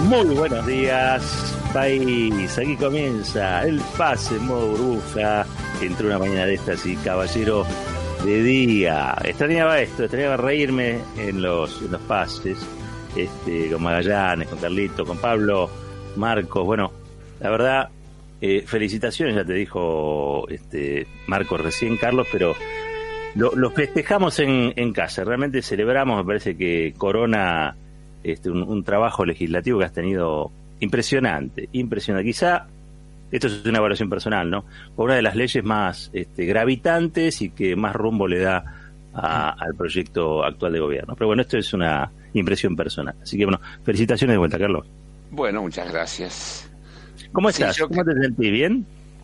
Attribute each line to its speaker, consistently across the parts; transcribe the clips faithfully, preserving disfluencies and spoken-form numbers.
Speaker 1: Muy buenos días, país. Aquí comienza el pase en modo burbuja entre una mañana de estas y caballero de día. Extrañaba esto, extrañaba reírme en los, en los pases, este, con Magallanes, con Carlito, con Pablo, Marcos. Bueno, la verdad, eh, felicitaciones, ya te dijo este Marcos recién, Carlos, pero lo, lo festejamos en, en casa. Realmente celebramos, me parece que corona este, un, un trabajo legislativo que has tenido impresionante, impresionante. Quizá esto es una evaluación personal, ¿no? Por una de las leyes más este, gravitantes y que más rumbo le da a, al proyecto actual de gobierno. Pero bueno, esto es una impresión personal. Así que bueno, felicitaciones de vuelta, Carlos.
Speaker 2: Bueno, muchas gracias.
Speaker 1: ¿Cómo estás?
Speaker 2: Sí, yo...
Speaker 1: ¿Cómo te sentís? ¿Bien?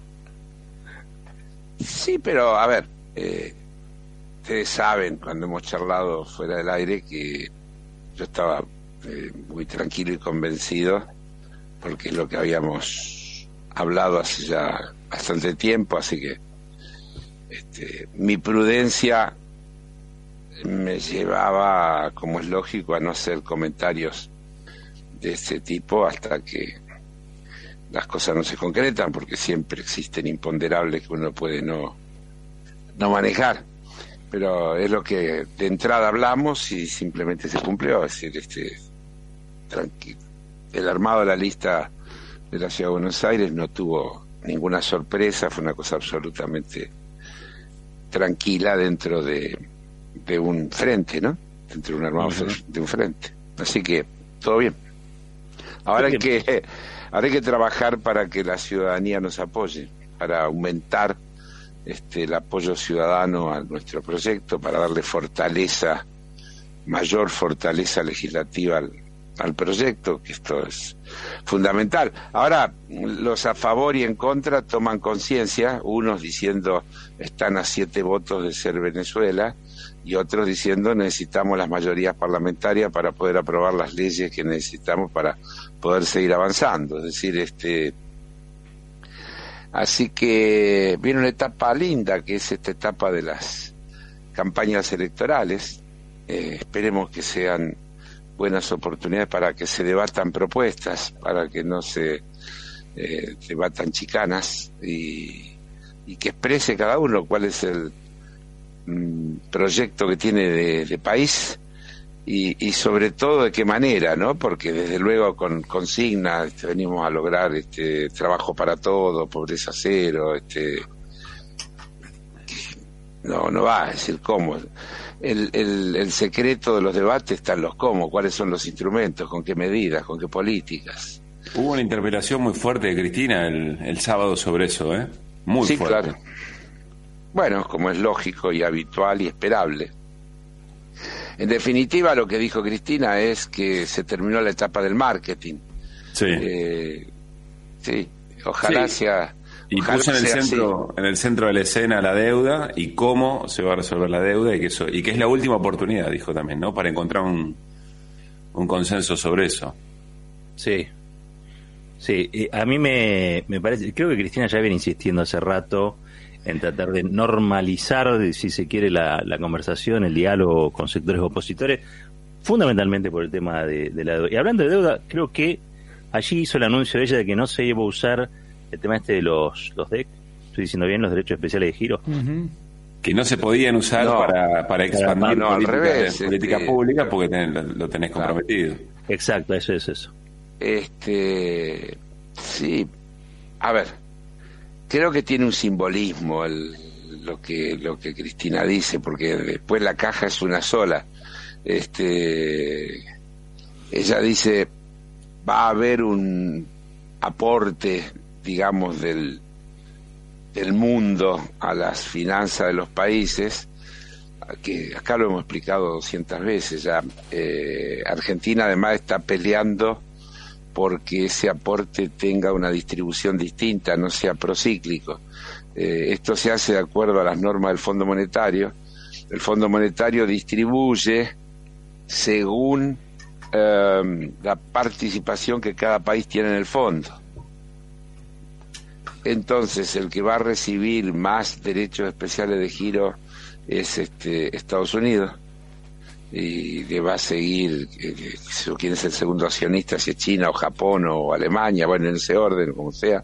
Speaker 2: Sí, pero a ver, eh, ustedes saben, cuando hemos charlado fuera del aire, que yo estaba eh, muy tranquilo y convencido, porque es lo que habíamos hablado hace ya bastante tiempo, así que este, mi prudencia me llevaba, como es lógico, a no hacer comentarios de ese tipo hasta que las cosas no se concretan, porque siempre existen imponderables que uno puede no, no manejar. Pero es lo que de entrada hablamos y simplemente se cumplió. Es decir, este, tranqui- el armado de la lista de la Ciudad de Buenos Aires no tuvo ninguna sorpresa, fue una cosa absolutamente tranquila dentro de, de un frente, ¿no? Dentro de un armado uh-huh. de un frente. Así que, todo bien. Ahora hay que, ahora hay que trabajar para que la ciudadanía nos apoye, para aumentar este, el apoyo ciudadano a nuestro proyecto, para darle fortaleza, mayor fortaleza legislativa al, al proyecto, que esto es fundamental. Ahora, los a favor y en contra toman conciencia, unos diciendo están a siete votos de ser Venezuela, y otros diciendo necesitamos las mayorías parlamentarias para poder aprobar las leyes que necesitamos para poder seguir avanzando. Es decir, este así que viene una etapa linda, que es esta etapa de las campañas electorales. Eh, esperemos que sean buenas oportunidades para que se debatan propuestas, para que no se eh, debatan chicanas, y, y que exprese cada uno cuál es el proyecto que tiene de, de país y, y sobre todo de qué manera, ¿no? Porque desde luego con consignas este, venimos a lograr este trabajo para todos, pobreza cero, este no no va a decir cómo. El, el, el secreto de los debates está en los cómo, cuáles son los instrumentos, con qué medidas, con qué políticas.
Speaker 3: Hubo una interpelación muy fuerte de Cristina el, el sábado sobre eso, ¿eh? Muy
Speaker 2: sí,
Speaker 3: fuerte.
Speaker 2: Claro. Bueno, como es lógico y habitual y esperable. En definitiva, lo que dijo Cristina es que se terminó la etapa del marketing.
Speaker 3: Sí.
Speaker 2: Eh, sí, ojalá sí. sea...
Speaker 3: Y
Speaker 2: ojalá
Speaker 3: puso en el,
Speaker 2: sea
Speaker 3: centro, en el centro de la escena la deuda y cómo se va a resolver la deuda y que, eso, y que es la última oportunidad, dijo también, ¿no? Para encontrar un, un consenso sobre eso.
Speaker 1: Sí. Sí, eh, a mí me, me parece... Creo que Cristina ya viene insistiendo hace rato en tratar de normalizar, si se quiere, la, la conversación, el diálogo con sectores opositores, fundamentalmente por el tema de, de la deuda. Y hablando de deuda, creo que allí hizo el anuncio de ella de que no se iba a usar el tema este de los, los D E C, estoy diciendo bien, los derechos especiales de giro.
Speaker 3: Uh-huh. Que no se podían usar no, para, para expandir
Speaker 2: no,
Speaker 3: política,
Speaker 2: al revés,
Speaker 3: política
Speaker 2: este,
Speaker 3: pública porque ten, lo, lo tenés comprometido.
Speaker 1: Claro. Exacto, eso es eso.
Speaker 2: Este, sí, a ver, creo que tiene un simbolismo el, lo que lo que Cristina dice, porque después la caja es una sola. Este, ella dice va a haber un aporte, digamos, del del mundo a las finanzas de los países, que acá lo hemos explicado doscientas veces ya. Eh, Argentina además está peleando porque ese aporte tenga una distribución distinta, no sea procíclico. Eh, esto se hace de acuerdo a las normas del Fondo Monetario. El Fondo Monetario distribuye según eh, la participación que cada país tiene en el fondo. Entonces, el que va a recibir más derechos especiales de giro es este Estados Unidos, y le va a seguir, eh, quién es el segundo accionista, si es China o Japón o Alemania, bueno, en ese orden, como sea.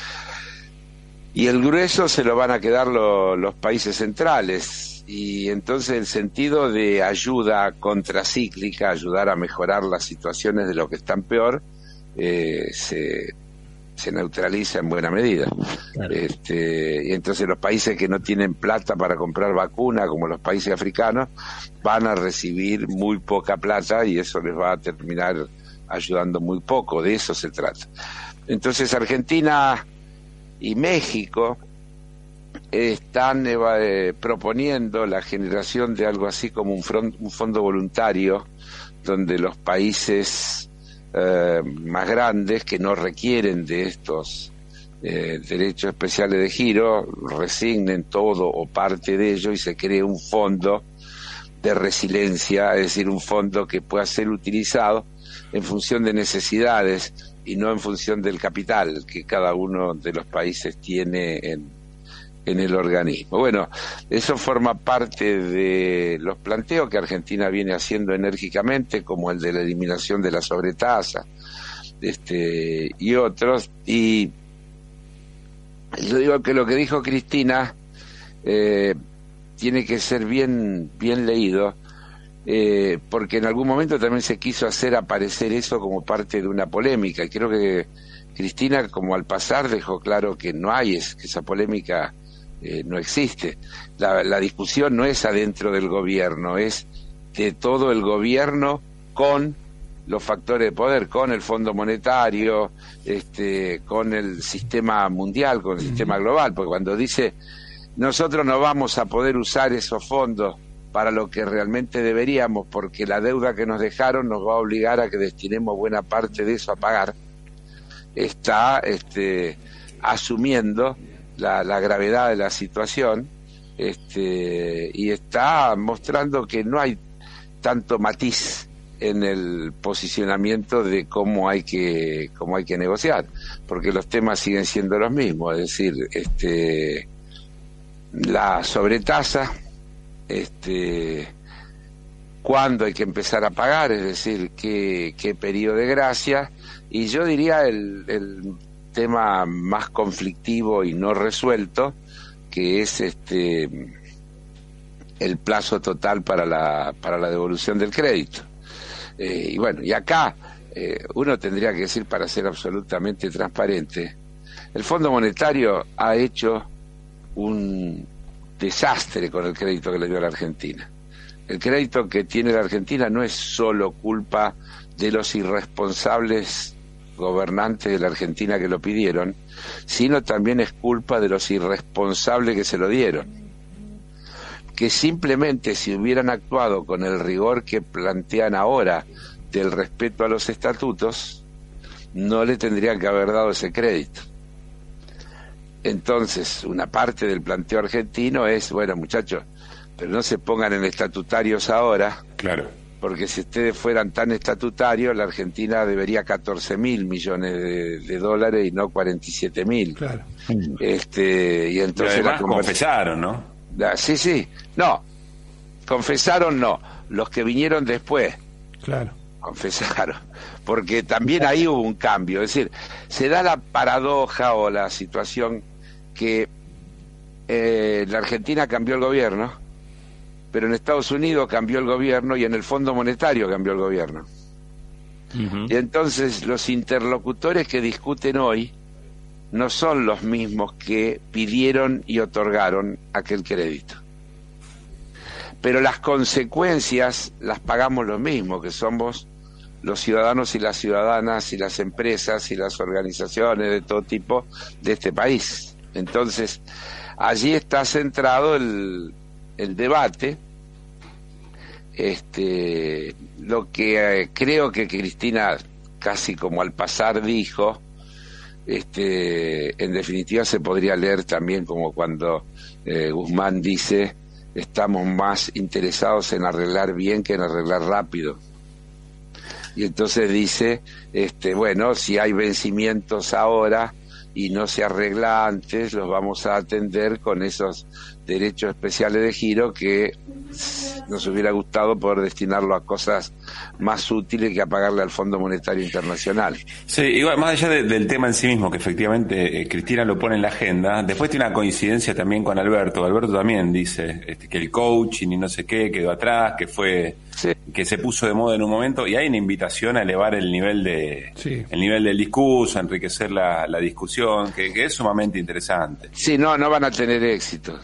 Speaker 2: Y el grueso se lo van a quedar lo, los países centrales. Y entonces el sentido de ayuda contracíclica, ayudar a mejorar las situaciones de los que están peor, eh, se, se neutraliza en buena medida. Claro. Este, y entonces los países que no tienen plata para comprar vacuna, como los países africanos, van a recibir muy poca plata y eso les va a terminar ayudando muy poco. De eso se trata. Entonces Argentina y México están eh, proponiendo la generación de algo así como un, front, un fondo voluntario donde los países eh, más grandes que no requieren de estos eh, derechos especiales de giro resignen todo o parte de ello y se cree un fondo de resiliencia, es decir, un fondo que pueda ser utilizado en función de necesidades y no en función del capital que cada uno de los países tiene en, en el organismo. Bueno, eso forma parte de los planteos que Argentina viene haciendo enérgicamente, como el de la eliminación de la sobretasa, este, y otros. Y yo digo que lo que dijo Cristina eh, tiene que ser bien, bien leído, Eh, porque en algún momento también se quiso hacer aparecer eso como parte de una polémica, y creo que Cristina, como al pasar, dejó claro que no hay, es, que esa polémica eh, no existe. La, la discusión no es adentro del gobierno, es de todo el gobierno con los factores de poder, con el Fondo Monetario, este, con el sistema mundial, con el sistema global, porque cuando dice nosotros no vamos a poder usar esos fondos para lo que realmente deberíamos, porque la deuda que nos dejaron nos va a obligar a que destinemos buena parte de eso a pagar, está este, asumiendo la, la gravedad de la situación, este, y está mostrando que no hay tanto matiz en el posicionamiento de cómo hay que cómo hay que negociar, porque los temas siguen siendo los mismos, es decir, este, la sobretasa, este, cuándo hay que empezar a pagar, es decir, qué, qué periodo de gracia, y yo diría el, el tema más conflictivo y no resuelto, que es este el plazo total para la para la devolución del crédito. Eh, y bueno, y acá eh, uno tendría que decir, para ser absolutamente transparente, el Fondo Monetario ha hecho un desastre con el crédito que le dio a la Argentina. El crédito que tiene la Argentina no es solo culpa de los irresponsables gobernantes de la Argentina que lo pidieron, sino también es culpa de los irresponsables que se lo dieron, que simplemente si hubieran actuado con el rigor que plantean ahora del respeto a los estatutos, no le tendrían que haber dado ese crédito. Entonces, una parte del planteo argentino es, bueno, muchachos, pero no se pongan en estatutarios ahora,
Speaker 3: claro,
Speaker 2: porque si ustedes fueran tan estatutarios, la Argentina debería catorce mil millones de, de dólares y no cuarenta y siete mil. Claro. Este, y entonces
Speaker 3: y además
Speaker 2: la
Speaker 3: confesaron, ¿no?
Speaker 2: La, sí, sí, no, confesaron no, los que vinieron después.
Speaker 4: Claro.
Speaker 2: Confesaron, porque también ahí hubo un cambio, es decir, se da la paradoja o la situación que eh, la Argentina cambió el gobierno, pero en Estados Unidos cambió el gobierno y en el Fondo Monetario cambió el gobierno. Uh-huh. Y entonces los interlocutores que discuten hoy no son los mismos que pidieron y otorgaron aquel crédito. Pero las consecuencias las pagamos los mismos, que somos los ciudadanos y las ciudadanas y las empresas y las organizaciones de todo tipo de este país. Entonces, allí está centrado el, el debate. Este, lo que eh, creo que Cristina, casi como al pasar, dijo, este, en definitiva se podría leer también como cuando eh, Guzmán dice: estamos más interesados en arreglar bien que en arreglar rápido. Y entonces dice, este, bueno, si hay vencimientos ahora y no se arregla antes, los vamos a atender con esos derechos especiales de giro que nos hubiera gustado poder destinarlo a cosas más útiles que a pagarle al Fondo Monetario Internacional.
Speaker 3: Sí, igual, más allá de, del tema en sí mismo, que efectivamente eh, Cristina lo pone en la agenda, después tiene una coincidencia también con Alberto. Alberto también dice este, que el coaching y no sé qué quedó atrás, que fue sí. que se puso de moda en un momento, y hay una invitación a elevar el nivel de sí. el nivel del discurso, a enriquecer la, la discusión, que, que es sumamente interesante.
Speaker 2: Sí, no, no van a tener éxito.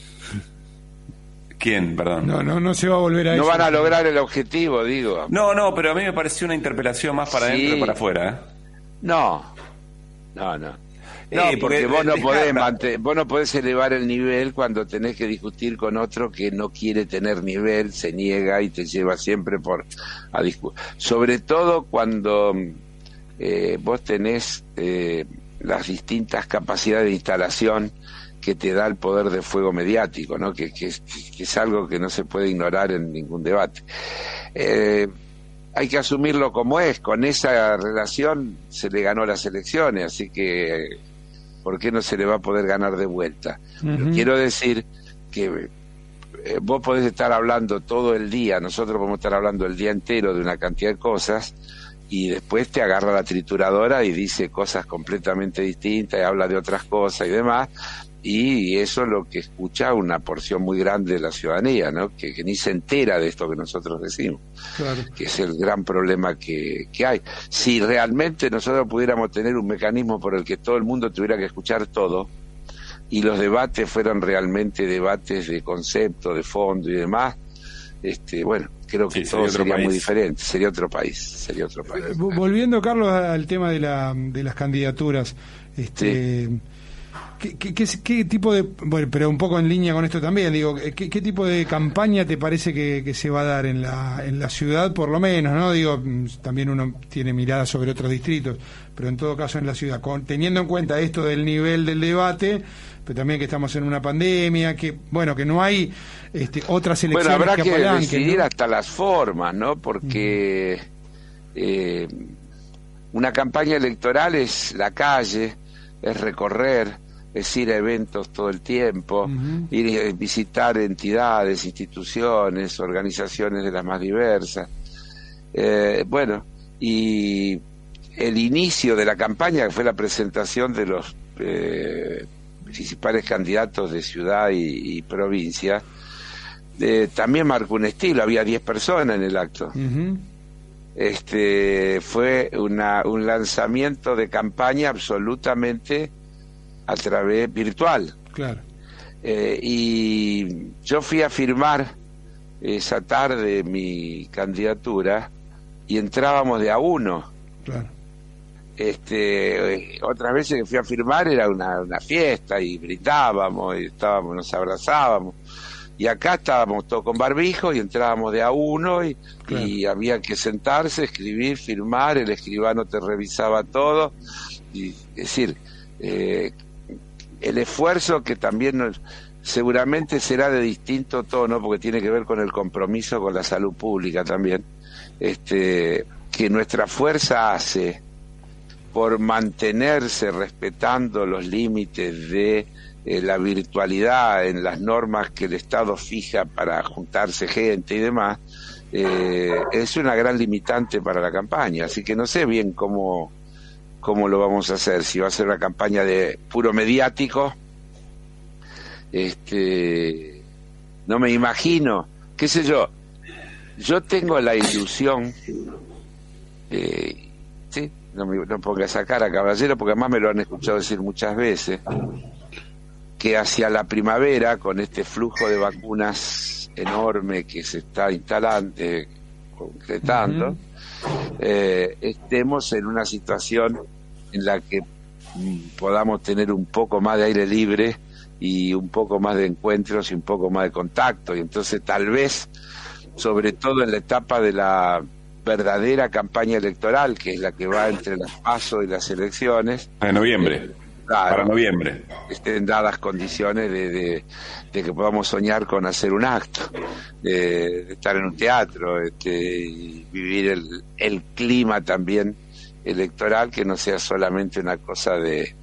Speaker 3: ¿Quién? Perdón.
Speaker 4: No, no, no se va a volver a
Speaker 2: No
Speaker 4: eso.
Speaker 2: van a lograr el objetivo, digo.
Speaker 3: No, no, pero a mí me pareció una interpelación más para
Speaker 2: sí.
Speaker 3: adentro que para afuera. ¿eh?
Speaker 2: No, no, no. No,
Speaker 3: eh,
Speaker 2: porque,
Speaker 3: porque
Speaker 2: vos no, podés
Speaker 3: descarta.
Speaker 2: mantener, vos no podés elevar el nivel cuando tenés que discutir con otro que no quiere tener nivel, se niega y te lleva siempre por a discutir. Sobre todo cuando eh, vos tenés eh, las distintas capacidades de instalación que te da el poder de fuego mediático, ¿no? Que, que, que es algo que no se puede ignorar en ningún debate. Eh, hay que asumirlo como es, con esa relación se le ganó las elecciones, así que ¿por qué no se le va a poder ganar de vuelta? Uh-huh. Pero quiero decir que eh, vos podés estar hablando todo el día, nosotros podemos estar hablando el día entero de una cantidad de cosas, y después te agarra la trituradora y dice cosas completamente distintas, y habla de otras cosas y demás, y eso es lo que escucha una porción muy grande de la ciudadanía, ¿no? Que, que ni se entera de esto que nosotros decimos, claro. Que es el gran problema que, que hay. Si realmente nosotros pudiéramos tener un mecanismo por el que todo el mundo tuviera que escuchar todo, y los debates fueran realmente debates de concepto, de fondo y demás, este, bueno, creo que sí, todo sería, sería muy diferente, sería otro país, sería otro país.
Speaker 4: Volviendo, Carlos, al tema de la de las candidaturas, este sí. ¿Qué, qué, qué, ¿Qué tipo de, bueno, pero un poco en línea con esto también, digo, ¿qué, qué tipo de campaña te parece que, que se va a dar en la en la ciudad, por lo menos, ¿no? Digo, también uno tiene mirada sobre otros distritos, pero en todo caso en la ciudad, con, teniendo en cuenta esto del nivel del debate, pero también que estamos en una pandemia, que, bueno, que no hay este, otras elecciones
Speaker 2: bueno, habrá que,
Speaker 4: que
Speaker 2: decidir,
Speaker 4: ¿no?
Speaker 2: Hasta las formas, ¿no? Porque uh-huh. eh, una campaña electoral es la calle, es recorrer, es ir a eventos todo el tiempo, uh-huh. ir a visitar entidades, instituciones, organizaciones de las más diversas. Eh, bueno, y el inicio de la campaña, que fue la presentación de los eh, principales candidatos de ciudad y, y provincia, eh, también marcó un estilo, había diez personas en el acto. Uh-huh. Este fue una, un lanzamiento de campaña absolutamente a través virtual.
Speaker 4: Claro.
Speaker 2: Eh, y yo fui a firmar esa tarde mi candidatura y entrábamos de a uno.
Speaker 4: Claro.
Speaker 2: Este, eh, otras veces que fui a firmar era una, una fiesta y gritábamos y estábamos, nos abrazábamos. Y acá estábamos todos con barbijo y entrábamos de a uno y, claro. y había que sentarse, escribir, firmar, el escribano te revisaba todo. Y, es decir, eh, el esfuerzo que también nos, seguramente será de distinto tono, porque tiene que ver con el compromiso con la salud pública también, este, que nuestra fuerza hace por mantenerse respetando los límites de eh, la virtualidad en las normas que el Estado fija para juntarse gente y demás, eh, es una gran limitante para la campaña, así que no sé bien cómo cómo lo vamos a hacer, si va a ser una campaña de puro mediático, este, no me imagino, qué sé yo, yo tengo la ilusión, eh, sí, no me no ponga esa cara, caballero, porque además me lo han escuchado decir muchas veces, que hacia la primavera, con este flujo de vacunas enorme que se está instalando, eh, concretando, uh-huh. eh, estemos en una situación en la que mm, podamos tener un poco más de aire libre y un poco más de encuentros y un poco más de contacto, y entonces tal vez, sobre todo en la etapa de la verdadera campaña electoral, que es la que va entre las PASO y las elecciones,
Speaker 3: en noviembre, eh, claro, para noviembre,
Speaker 2: estén dadas condiciones de, de, de que podamos soñar con hacer un acto, de, de estar en un teatro, este, y vivir el, el clima también electoral, que no sea solamente una cosa de,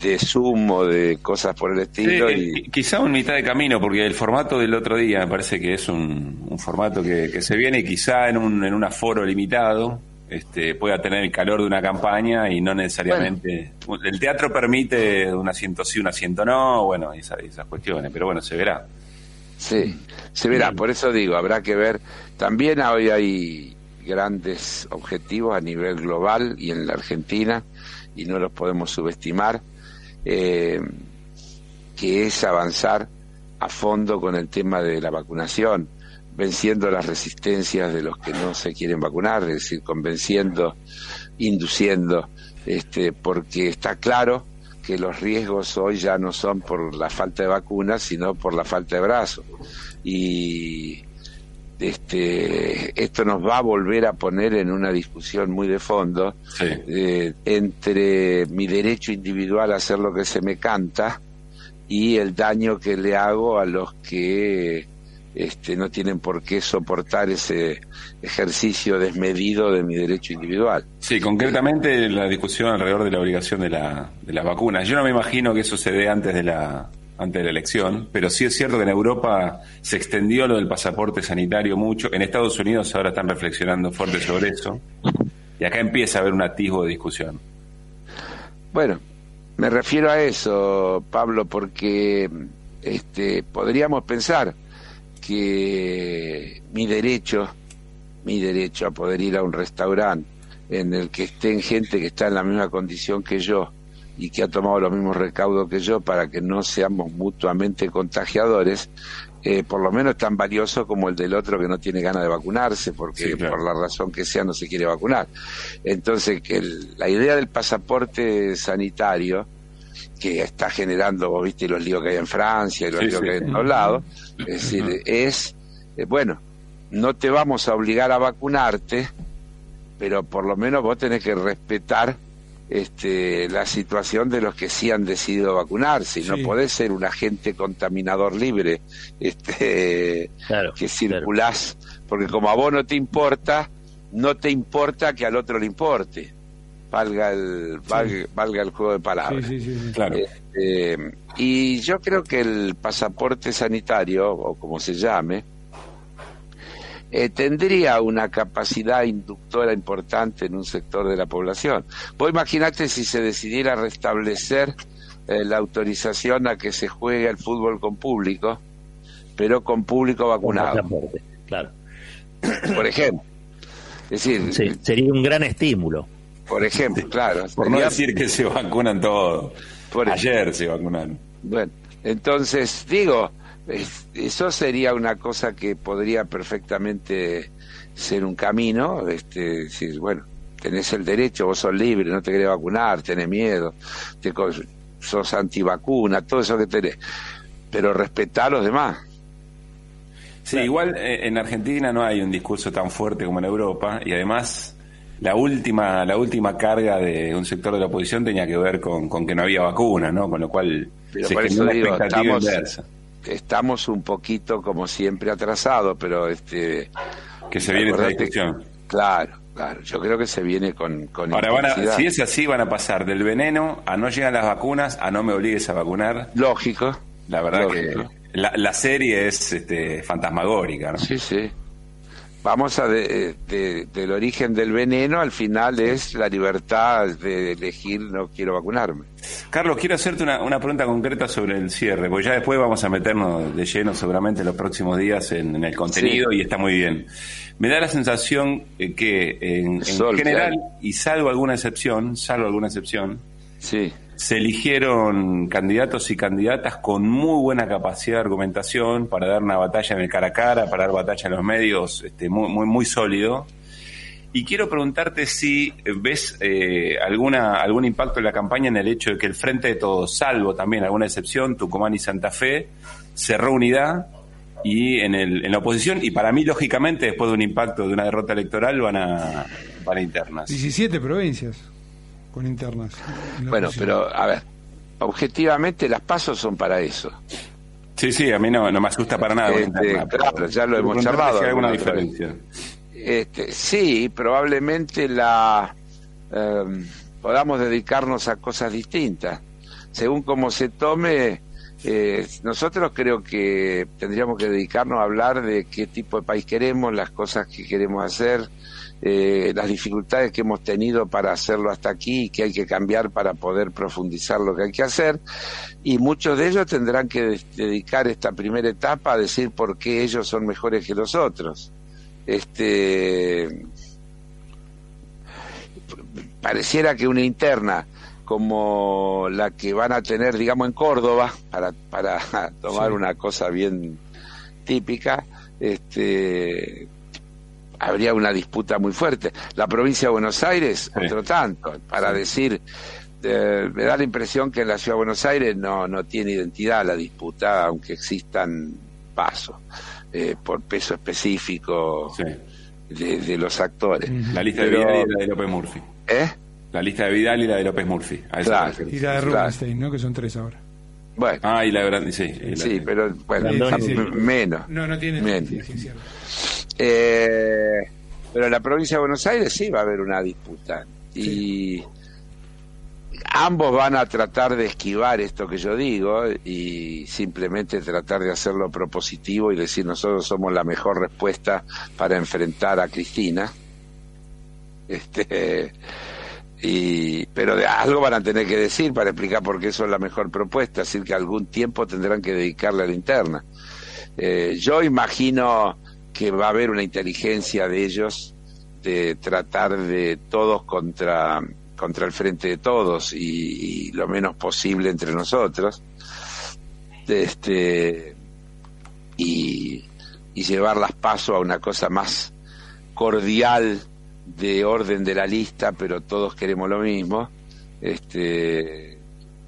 Speaker 2: de Zoom o de cosas por el estilo.
Speaker 3: Sí,
Speaker 2: y
Speaker 3: quizá un mitad de camino, porque el formato del otro día me parece que es un, un formato que, que se viene quizá en un, en un aforo limitado, este, pueda tener el calor de una campaña y no necesariamente... Bueno. El teatro permite un asiento sí, un asiento no, bueno, esas, esas cuestiones, pero bueno, se verá.
Speaker 2: Sí, se verá, por eso digo, habrá que ver. También hoy hay grandes objetivos a nivel global y en la Argentina, y no los podemos subestimar, eh, que es avanzar a fondo con el tema de la vacunación, venciendo las resistencias de los que no se quieren vacunar, es decir, convenciendo, induciendo, este, porque está claro que los riesgos hoy ya no son por la falta de vacunas, sino por la falta de brazos. Y este esto nos va a volver a poner en una discusión muy de fondo,
Speaker 3: sí.
Speaker 2: eh, entre mi derecho individual a hacer lo que se me canta y el daño que le hago a los que este, no tienen por qué soportar ese ejercicio desmedido de mi derecho individual.
Speaker 3: Sí, concretamente la discusión alrededor de la obligación de la, de las vacunas. Yo no me imagino que eso se dé antes de la antes de la elección, pero sí es cierto que en Europa se extendió lo del pasaporte sanitario mucho. En Estados Unidos ahora están reflexionando fuerte sobre eso. Y acá empieza a haber un atisbo de discusión.
Speaker 2: Bueno, me refiero a eso, Pablo, porque este, podríamos pensar que mi derecho, mi derecho a poder ir a un restaurante en el que estén gente que está en la misma condición que yo y que ha tomado los mismos recaudos que yo para que no seamos mutuamente contagiadores, eh, por lo menos tan valioso como el del otro que no tiene ganas de vacunarse porque
Speaker 3: sí, claro.
Speaker 2: por la razón que sea no se quiere vacunar. Entonces, que el, la idea del pasaporte sanitario, que está generando, vos viste los líos que hay en Francia y los
Speaker 3: sí,
Speaker 2: líos
Speaker 3: sí.
Speaker 2: que hay en todos lados, es decir, es, eh, bueno, no te vamos a obligar a vacunarte, pero por lo menos vos tenés que respetar este, la situación de los que sí han decidido vacunarse, y sí. no podés ser un agente contaminador libre este,
Speaker 1: claro,
Speaker 2: que circulás, claro. porque como a vos no te importa, no te importa que al otro le importe. Valga el, sí. valga, valga el juego de palabras.
Speaker 3: Sí, sí, sí, sí. Claro.
Speaker 2: Eh, y yo creo que el pasaporte sanitario, o como se llame, eh, tendría una capacidad inductora importante en un sector de la población. Vos imaginate si se decidiera restablecer eh, la autorización a que se juegue al fútbol con público, pero con público vacunado.
Speaker 1: Pasaporte, claro.
Speaker 2: Por ejemplo. Es decir,
Speaker 1: sí, sería un gran estímulo.
Speaker 2: Por ejemplo, claro.
Speaker 3: Por no decir que se vacunan todos. Por Ayer se vacunaron.
Speaker 2: Bueno, entonces, digo, eso sería una cosa que podría perfectamente ser un camino. Este, decir, bueno, tenés el derecho, vos sos libre, no te querés vacunar, tenés miedo, te, sos antivacuna, todo eso que tenés. Pero respetá a los demás.
Speaker 3: Sí, claro. Igual eh, en Argentina no hay un discurso tan fuerte como en Europa, y además la última la última carga de un sector de la oposición tenía que ver con, con que no había vacuna, ¿no? Con lo cual
Speaker 2: pero
Speaker 3: se
Speaker 2: por
Speaker 3: generó
Speaker 2: eso
Speaker 3: una
Speaker 2: digo,
Speaker 3: expectativa
Speaker 2: estamos,
Speaker 3: inversa.
Speaker 2: Estamos un poquito, como siempre, atrasados, pero este
Speaker 3: que se viene esta discusión.
Speaker 2: Claro, claro. Yo creo que se viene con, con
Speaker 3: Ahora van a, si es así, van a pasar del veneno a no llegan las vacunas a no me obligues a vacunar.
Speaker 2: Lógico.
Speaker 3: La verdad
Speaker 2: lógico.
Speaker 3: que la, la serie es este, fantasmagórica, ¿no?
Speaker 2: Sí, sí. Vamos a de, de, del origen del veneno, al final es la libertad de elegir, no quiero vacunarme.
Speaker 3: Carlos, quiero hacerte una, una pregunta concreta sobre el cierre, porque ya después vamos a meternos de lleno seguramente en los próximos días en, en el contenido, sí. Y está muy bien. Me da la sensación que en, en Sol, general, claro. y salvo alguna excepción, salvo alguna excepción,
Speaker 2: sí.
Speaker 3: se eligieron candidatos y candidatas con muy buena capacidad de argumentación para dar una batalla en el cara a cara, para dar batalla en los medios, este, muy, muy, muy sólido. Y quiero preguntarte si ves eh, alguna algún impacto en la campaña en el hecho de que el Frente de Todos, salvo también alguna excepción, Tucumán y Santa Fe, cerró unidad, y en, el, en la oposición, y para mí, lógicamente, después de un impacto de una derrota electoral, van a, van a internas.
Speaker 4: diecisiete provincias con internas.
Speaker 2: Bueno, pero a ver, objetivamente las pasos son para eso.
Speaker 3: Sí, sí, a mí no, no me asusta para nada.
Speaker 2: Este, interna, claro, pero, ya lo hemos charlado.
Speaker 3: Si hay alguna diferencia.
Speaker 2: Este, sí, probablemente la eh, podamos dedicarnos a cosas distintas. según cómo se tome, eh, nosotros creo que tendríamos que dedicarnos a hablar de qué tipo de país queremos, las cosas que queremos hacer, eh, las dificultades que hemos tenido para hacerlo hasta aquí y que hay que cambiar para poder profundizar lo que hay que hacer, y muchos de ellos tendrán que de- dedicar esta primera etapa a decir por qué ellos son mejores que los otros. Este pareciera que una interna como la que van a tener, digamos, en Córdoba, para para tomar
Speaker 4: Sí.
Speaker 2: una cosa bien típica, este habría una disputa muy fuerte. La provincia de Buenos Aires,
Speaker 3: Sí.
Speaker 2: otro tanto, para
Speaker 3: Sí.
Speaker 2: decir, eh, me da la impresión que en la ciudad de Buenos Aires no, no tiene identidad la disputa, aunque existan pasos, eh, por peso específico
Speaker 3: Sí.
Speaker 2: de, de los actores.
Speaker 3: La lista
Speaker 2: Pero-
Speaker 3: de Vidal y la de López Murphy.
Speaker 2: ¿Eh?
Speaker 3: La lista de Vidal y la de López Murphy. A eso
Speaker 2: Claro.
Speaker 3: te refieres.
Speaker 4: Y la de
Speaker 2: Claro.
Speaker 4: Rubinstein, ¿no? Que son tres ahora.
Speaker 2: Bueno,
Speaker 3: Ah, y la de Brandi, sí. y la
Speaker 2: sí,
Speaker 3: de-
Speaker 2: pero bueno,
Speaker 1: Brandoni,
Speaker 2: m-
Speaker 1: sí.
Speaker 2: menos.
Speaker 4: No, no tiene.
Speaker 2: Bien.
Speaker 4: Sí, sí, cierto.
Speaker 2: Eh, pero en la provincia de Buenos Aires sí va a haber una disputa. Y ambos van a tratar de esquivar esto que yo digo y simplemente tratar de hacerlo propositivo y decir nosotros somos la mejor respuesta para enfrentar a Cristina. Este y pero de algo van a tener que decir para explicar por qué eso es la mejor propuesta, es decir que algún tiempo tendrán que dedicarle a la interna. Eh, yo imagino que va a haber una inteligencia de ellos de tratar de todos contra contra el frente de todos y, y lo menos posible entre nosotros, este y, y llevarlas paso a una cosa más cordial de orden de la lista, pero todos queremos lo mismo, este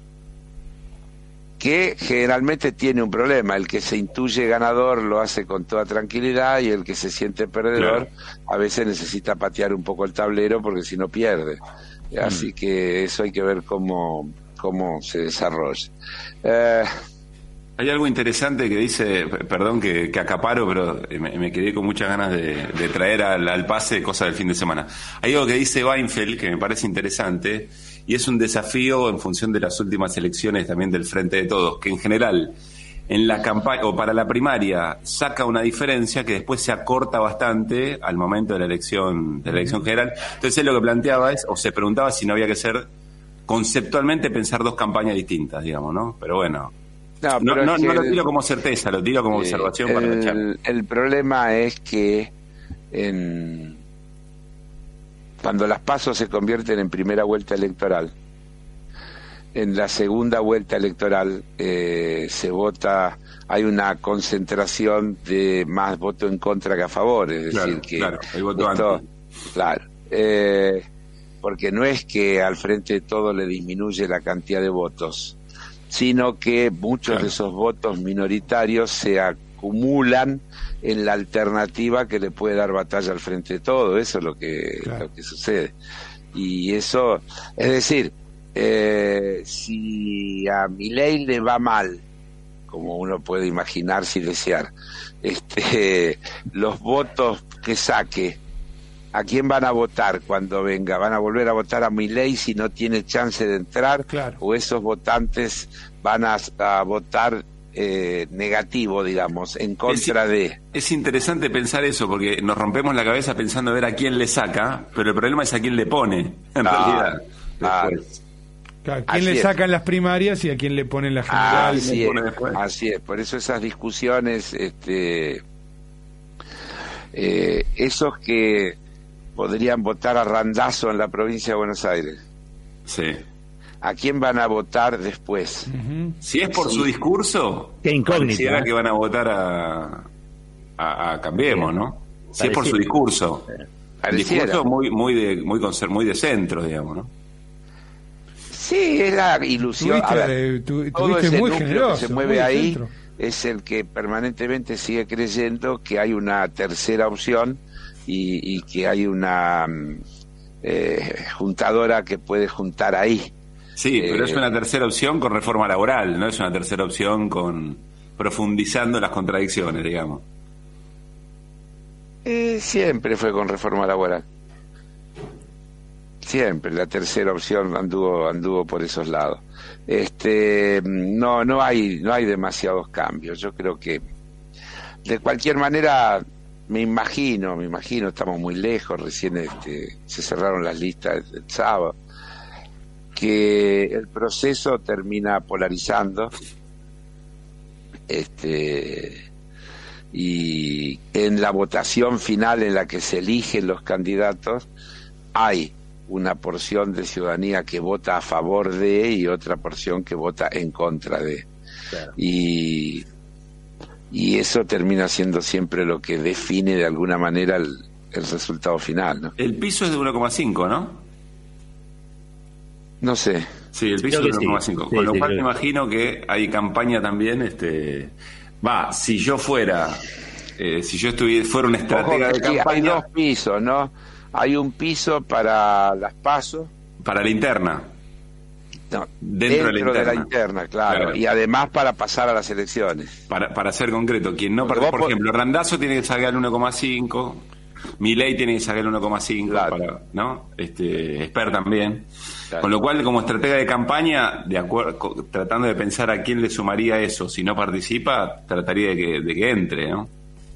Speaker 2: que generalmente tiene un problema. El que se intuye ganador lo hace con toda tranquilidad y el que se siente perdedor a veces necesita patear un poco el tablero porque si no pierde. Así que eso hay que ver cómo, cómo se desarrolla. Eh,
Speaker 3: Hay algo interesante que dice, p- perdón que, que acaparo, pero me, me quedé con muchas ganas de, de traer al, al pase cosas del fin de semana. Hay algo que dice Weinfeld que me parece interesante y es un desafío en función de las últimas elecciones también del Frente de Todos, que en general en la campaña o para la primaria saca una diferencia que después se acorta bastante al momento de la elección de la elección general. Entonces él lo que planteaba es, o se preguntaba si no había que ser conceptualmente pensar dos campañas distintas, digamos, ¿no? Pero bueno.
Speaker 2: no,
Speaker 3: No,
Speaker 2: pero
Speaker 3: no,
Speaker 2: es que
Speaker 3: no lo
Speaker 2: el-
Speaker 3: tiro como certeza, lo tiro como
Speaker 2: eh,
Speaker 3: observación para la charla.
Speaker 2: el, el problema es que en, cuando las pasos se convierten en primera vuelta electoral, en la segunda vuelta electoral eh, se vota, hay una concentración de más voto en contra que a favor, es
Speaker 3: Claro,
Speaker 2: decir que
Speaker 3: claro, el voto
Speaker 2: esto-
Speaker 3: anti.
Speaker 2: claro, eh, porque no es que al Frente de Todo le disminuye la cantidad de votos, sino que muchos
Speaker 3: Claro.
Speaker 2: de esos votos minoritarios se acumulan en la alternativa que le puede dar batalla al Frente de Todo. Eso es lo que,
Speaker 4: Claro.
Speaker 2: lo que sucede. Y eso, es decir, eh, si a Milei le va mal, como uno puede imaginarse y desear, este, los votos que saque, ¿a quién van a votar cuando venga? ¿Van a volver a votar a Milei si no tiene chance de entrar?
Speaker 4: Claro.
Speaker 2: ¿O esos votantes van a, a votar eh, negativo, digamos, en contra
Speaker 3: Es-
Speaker 2: de...?
Speaker 3: Es interesante pensar eso, porque nos rompemos la cabeza pensando a ver a quién le saca, pero el problema es a quién le pone, en
Speaker 2: Ah,
Speaker 3: realidad.
Speaker 2: ah.
Speaker 3: Después.
Speaker 4: Claro, ¿quién
Speaker 2: Así
Speaker 4: le
Speaker 2: es.
Speaker 4: sacan las primarias y a quién le ponen la
Speaker 2: Ah,
Speaker 4: general?
Speaker 2: así
Speaker 3: me pone
Speaker 2: es,
Speaker 3: después.
Speaker 2: así es. Por eso esas discusiones, este, eh, esos que podrían votar a randazo en la provincia de Buenos Aires,
Speaker 3: Sí.
Speaker 2: ¿a quién van a votar después?
Speaker 4: Ujú.
Speaker 3: Si es por
Speaker 2: Sí.
Speaker 3: su discurso,
Speaker 1: Qué incógnita,
Speaker 3: pareciera
Speaker 1: ¿eh?
Speaker 3: que van a votar a, a, a Cambiemos, ¿no? Si es por su
Speaker 1: Pareciera.
Speaker 3: discurso. Un
Speaker 2: Pareciera.
Speaker 3: discurso muy muy de muy conser- muy de centro, digamos, ¿no?
Speaker 2: Sí, es la ilusión.
Speaker 4: Tuviste,
Speaker 2: A ver,
Speaker 4: eh, tu-
Speaker 2: todo
Speaker 4: tuviste
Speaker 2: ese
Speaker 4: muy
Speaker 2: núcleo
Speaker 4: generoso,
Speaker 2: que se
Speaker 4: muy
Speaker 2: mueve
Speaker 4: de
Speaker 2: ahí
Speaker 4: centro.
Speaker 2: es el que permanentemente sigue creyendo que hay una tercera opción y, y que hay una mm, eh, juntadora que puede juntar ahí.
Speaker 3: Sí, pero
Speaker 2: Eh,
Speaker 3: es una tercera opción con reforma laboral, no es una tercera opción con profundizando las contradicciones, digamos.
Speaker 2: Eh, siempre fue con reforma laboral. Siempre la tercera opción anduvo anduvo por esos lados. Este, no no hay no hay demasiados cambios. Yo creo que de cualquier manera me imagino, me imagino, estamos muy lejos, recién este, se cerraron las listas el sábado, que el proceso termina polarizando, este, y en la votación final en la que se eligen los candidatos hay una porción de ciudadanía que vota a favor de y otra porción que vota en contra de. Claro. Y y eso termina siendo siempre lo que define de alguna manera el, el resultado final, ¿no?
Speaker 3: El piso es de uno coma cinco, ¿no?
Speaker 2: No sé.
Speaker 3: Sí, el piso es de uno coma cinco. Sí. Con sí, lo sí, cual me imagino que hay campaña también, este va, si yo fuera eh, si yo estuviera fuera una estratega de campaña.
Speaker 2: Hay dos pisos, ¿no? Hay un piso para las PASO.
Speaker 3: Para la interna.
Speaker 2: No, dentro, dentro de, la interna. de la interna, claro. claro. Y además para pasar a las elecciones.
Speaker 3: Para para ser concreto, quien no, por, por ejemplo, Randazzo tiene que sacar el uno coma cinco, Milei tiene que sacar el uno coma cinco, claro. para, ¿no? Este, Esper también. Claro. Con lo cual, como estratega de campaña, de acuerdo, tratando de pensar a quién le sumaría eso, si no participa, trataría de que, de que entre, ¿no?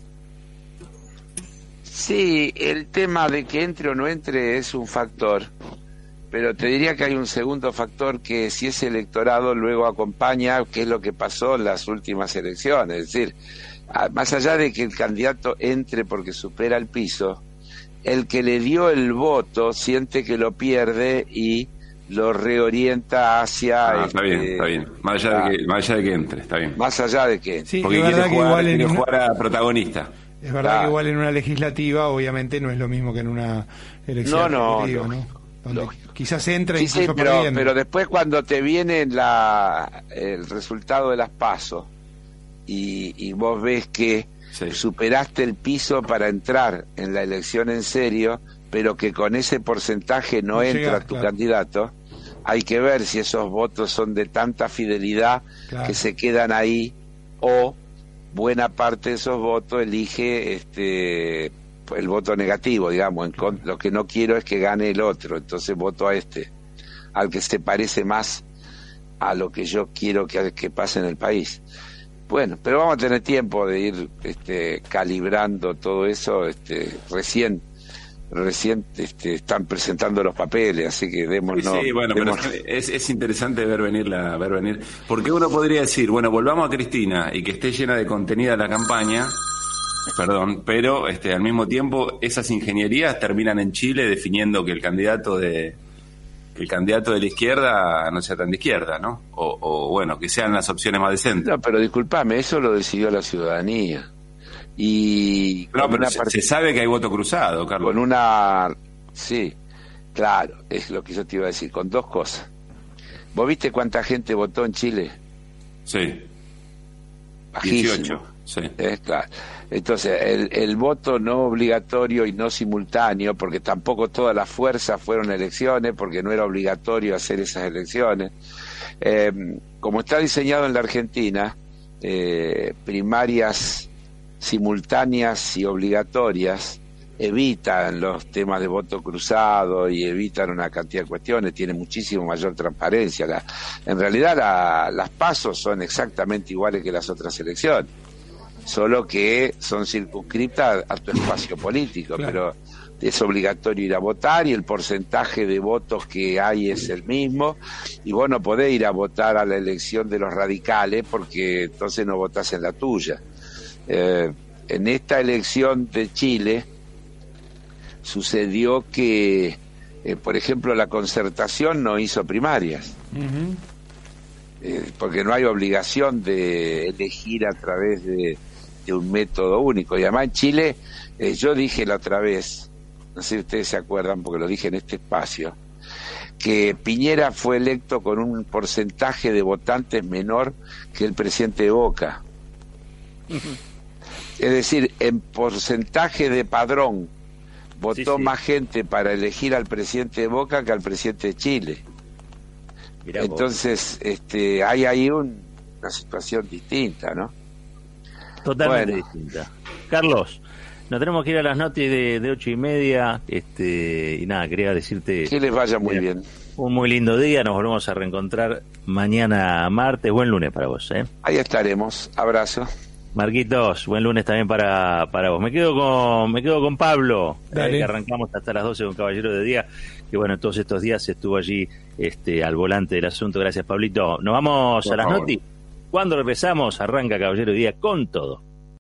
Speaker 2: Sí, el tema de que entre o no entre es un factor, pero te diría que hay un segundo factor que si ese electorado luego acompaña, que es lo que pasó en las últimas elecciones, es decir, más allá de que el candidato entre porque supera el piso, el que le dio el voto siente que lo pierde y lo reorienta hacia...
Speaker 3: Ah, está este, bien, está bien. Más allá, la, de que, más allá de que entre, está bien.
Speaker 2: Más allá de que...
Speaker 4: Sí,
Speaker 3: porque quiere, jugar, igual quiere una... jugar a protagonista.
Speaker 4: Es verdad claro. que igual en una legislativa, obviamente, no es lo mismo que en una elección
Speaker 2: no,
Speaker 4: ejecutiva,
Speaker 2: no,
Speaker 4: ¿no? Donde quizás entra
Speaker 2: sí,
Speaker 4: incluso
Speaker 2: sí, pero,
Speaker 4: perdiendo.
Speaker 2: pero después cuando te viene la, el resultado de las PASO y, y vos ves que sí. superaste el piso para entrar en la elección en serio, pero que con ese porcentaje no, no entra llega, tu claro. candidato, hay que ver si esos votos son de tanta fidelidad claro. que se quedan ahí o buena parte de esos votos elige este el voto negativo, digamos, en con, lo que no quiero es que gane el otro, entonces voto a este, al que se parece más a lo que yo quiero que, que pase en el país. Bueno, pero vamos a tener tiempo de ir este, calibrando todo eso, este, recién recién este, están presentando los papeles, así que démonos...
Speaker 3: Sí, sí bueno, démonos... pero es, es interesante ver venir, la, ver venir, porque uno podría decir, bueno, volvamos a Cristina y que esté llena de contenido la campaña, perdón, pero este, al mismo tiempo esas ingenierías terminan en Chile definiendo que el candidato de que el candidato de la izquierda no sea tan de izquierda, ¿no? O, o bueno, que sean las opciones más decentes.
Speaker 2: No, pero discúlpame, eso lo decidió la ciudadanía. Y
Speaker 3: no, pero se, part... se sabe que hay voto cruzado, Carlos.
Speaker 2: Con una... Sí, claro, es lo que yo te iba a decir, con dos cosas. ¿Vos viste cuánta gente votó en Chile?
Speaker 3: Sí.
Speaker 2: Bajísimo.
Speaker 3: dieciocho, sí.
Speaker 2: ¿Eh? Claro. Entonces, el, el voto no obligatorio y no simultáneo, porque tampoco todas las fuerzas fueron elecciones, porque no era obligatorio hacer esas elecciones. Eh, como está diseñado en la Argentina, eh, primarias simultáneas y obligatorias evitan los temas de voto cruzado y evitan una cantidad de cuestiones, tienen muchísimo mayor transparencia. La, en realidad la, las PASO son exactamente iguales que las otras elecciones, solo que son circunscritas a, a tu espacio político, claro. Pero es obligatorio ir a votar y el porcentaje de votos que hay es el mismo y vos no podés ir a votar a la elección de los radicales porque entonces no votás en la tuya. Eh, en esta elección de Chile sucedió que, eh, por ejemplo, la Concertación no hizo primarias, uh-huh. eh, porque no hay obligación de elegir a través de, de un método único. Y además en Chile, eh, yo dije la otra vez, no sé si ustedes se acuerdan, porque lo dije en este espacio, que Piñera fue electo con un porcentaje de votantes menor que el presidente de Boca. Uh-huh. Es decir, en porcentaje de padrón votó sí, sí. más gente para elegir al presidente de Boca que al presidente de Chile. Mirá Entonces, vos. este, hay ahí un, una situación distinta, ¿no?
Speaker 1: Totalmente bueno. distinta. Carlos, Nos tenemos que ir a las noticias de, de ocho y media. Este, y nada, quería decirte...
Speaker 2: Que les vaya muy bien.
Speaker 1: Un muy lindo día. Nos volvemos a reencontrar mañana martes. Buen lunes para vos, ¿eh?
Speaker 2: Ahí estaremos. Abrazo.
Speaker 1: Marquitos, buen lunes también para, para vos. Me quedo con me quedo con Pablo, eh, que arrancamos hasta las doce con Caballero de Día, que bueno, todos estos días estuvo allí este al volante del asunto. Gracias, Pablito. Nos vamos Por a las noticias. Cuando regresamos, arranca Caballero de Día con todo.